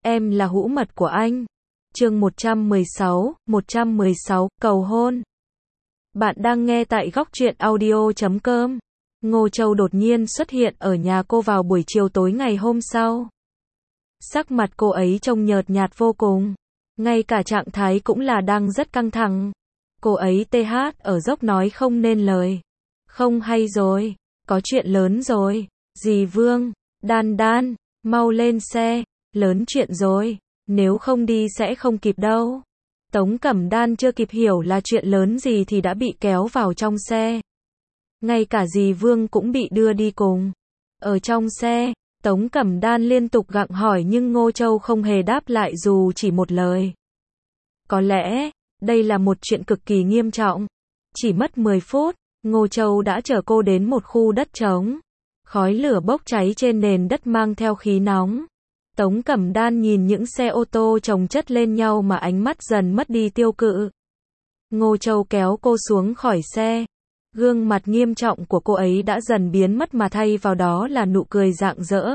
em là hũ mật của anh. Chương 116, cầu hôn. Bạn đang nghe tại góc truyện audio.com. Ngô Châu đột nhiên xuất hiện ở nhà cô vào buổi chiều tối ngày hôm sau. Sắc mặt cô ấy trông nhợt nhạt vô cùng, ngay cả trạng thái cũng là đang rất căng thẳng. Cô ấy ở dốc nói không nên lời. Không hay rồi, có chuyện lớn rồi. Dì Vương, Đan Đan, mau lên xe, lớn chuyện rồi, nếu không đi sẽ không kịp đâu. Tống Cẩm Đan chưa kịp hiểu là chuyện lớn gì thì đã bị kéo vào trong xe. Ngay cả dì Vương cũng bị đưa đi cùng. Ở trong xe, Tống Cẩm Đan liên tục gặng hỏi nhưng Ngô Châu không hề đáp lại dù chỉ một lời. Có lẽ, đây là một chuyện cực kỳ nghiêm trọng. Chỉ mất 10 phút, Ngô Châu đã chở cô đến một khu đất trống. Khói lửa bốc cháy trên nền đất mang theo khí nóng. Tống Cẩm Đan nhìn những xe ô tô chồng chất lên nhau mà ánh mắt dần mất đi tiêu cự. Ngô Châu kéo cô xuống khỏi xe. Gương mặt nghiêm trọng của cô ấy đã dần biến mất mà thay vào đó là nụ cười rạng rỡ.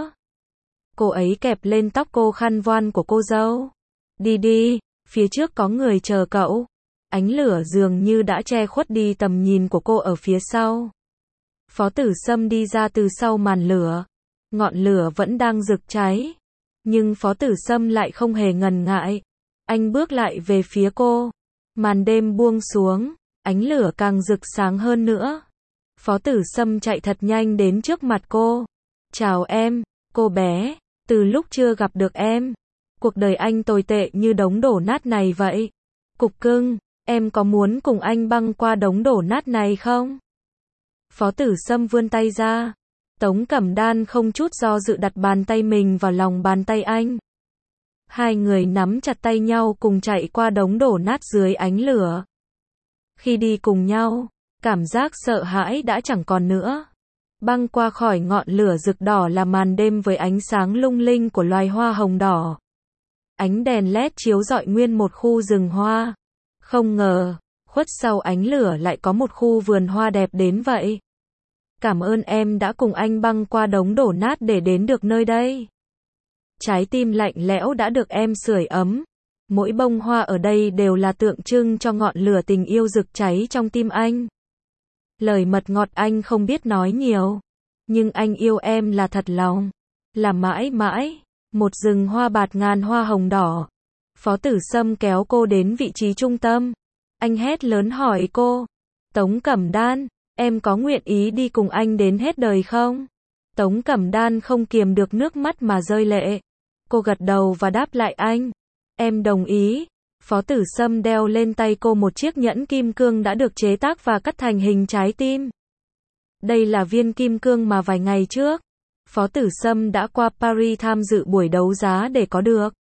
Cô ấy kẹp lên tóc cô khăn voan của cô dâu. Đi đi, phía trước có người chờ cậu. Ánh lửa dường như đã che khuất đi tầm nhìn của cô ở phía sau. Phó Tử Sâm đi ra từ sau màn lửa. Ngọn lửa vẫn đang rực cháy. Nhưng Phó Tử Sâm lại không hề ngần ngại. Anh bước lại về phía cô. Màn đêm buông xuống, ánh lửa càng rực sáng hơn nữa. Phó Tử Sâm chạy thật nhanh đến trước mặt cô. Chào em, cô bé, từ lúc chưa gặp được em, cuộc đời anh tồi tệ như đống đổ nát này vậy. Cục cưng, em có muốn cùng anh băng qua đống đổ nát này không? Phó Tử Sâm vươn tay ra. Tống Cẩm Đan không chút do dự đặt bàn tay mình vào lòng bàn tay anh. Hai người nắm chặt tay nhau cùng chạy qua đống đổ nát dưới ánh lửa. Khi đi cùng nhau, cảm giác sợ hãi đã chẳng còn nữa. Băng qua khỏi ngọn lửa rực đỏ là màn đêm với ánh sáng lung linh của loài hoa hồng đỏ. Ánh đèn LED chiếu rọi nguyên một khu rừng hoa. Không ngờ, khuất sau ánh lửa lại có một khu vườn hoa đẹp đến vậy. Cảm ơn em đã cùng anh băng qua đống đổ nát để đến được nơi đây. Trái tim lạnh lẽo đã được em sưởi ấm. Mỗi bông hoa ở đây đều là tượng trưng cho ngọn lửa tình yêu rực cháy trong tim anh. Lời mật ngọt anh không biết nói nhiều. Nhưng anh yêu em là thật lòng. Là mãi mãi. Một rừng hoa bạt ngàn hoa hồng đỏ. Phó Tử Sâm kéo cô đến vị trí trung tâm. Anh hét lớn hỏi cô. Tống Cẩm Đan, em có nguyện ý đi cùng anh đến hết đời không? Tống Cẩm Đan không kiềm được nước mắt mà rơi lệ. Cô gật đầu và đáp lại anh. Em đồng ý. Phó Tử Sâm đeo lên tay cô một chiếc nhẫn kim cương đã được chế tác và cắt thành hình trái tim. Đây là viên kim cương mà vài ngày trước, Phó Tử Sâm đã qua Paris tham dự buổi đấu giá để có được.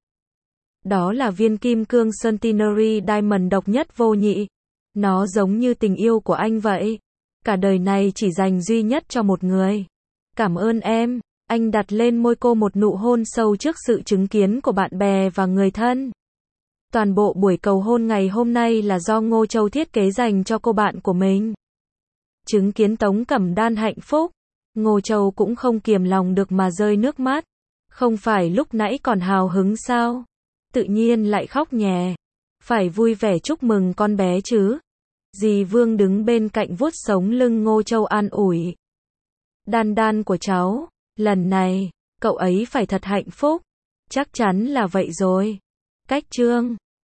Đó là viên kim cương Centenary Diamond độc nhất vô nhị. Nó giống như tình yêu của anh vậy. Cả đời này chỉ dành duy nhất cho một người. Cảm ơn em. Anh đặt lên môi cô một nụ hôn sâu trước sự chứng kiến của bạn bè và người thân. Toàn bộ buổi cầu hôn ngày hôm nay là do Ngô Châu thiết kế dành cho cô bạn của mình. Chứng kiến Tống Cẩm Đan hạnh phúc, Ngô Châu cũng không kiềm lòng được mà rơi nước mắt. Không phải lúc nãy còn hào hứng sao? Tự nhiên lại khóc nhè. Phải vui vẻ chúc mừng con bé chứ. Dì Vương đứng bên cạnh vuốt sống lưng Ngô Châu an ủi. Đan Đan của cháu, lần này, cậu ấy phải thật hạnh phúc. Chắc chắn là vậy rồi. Cách chương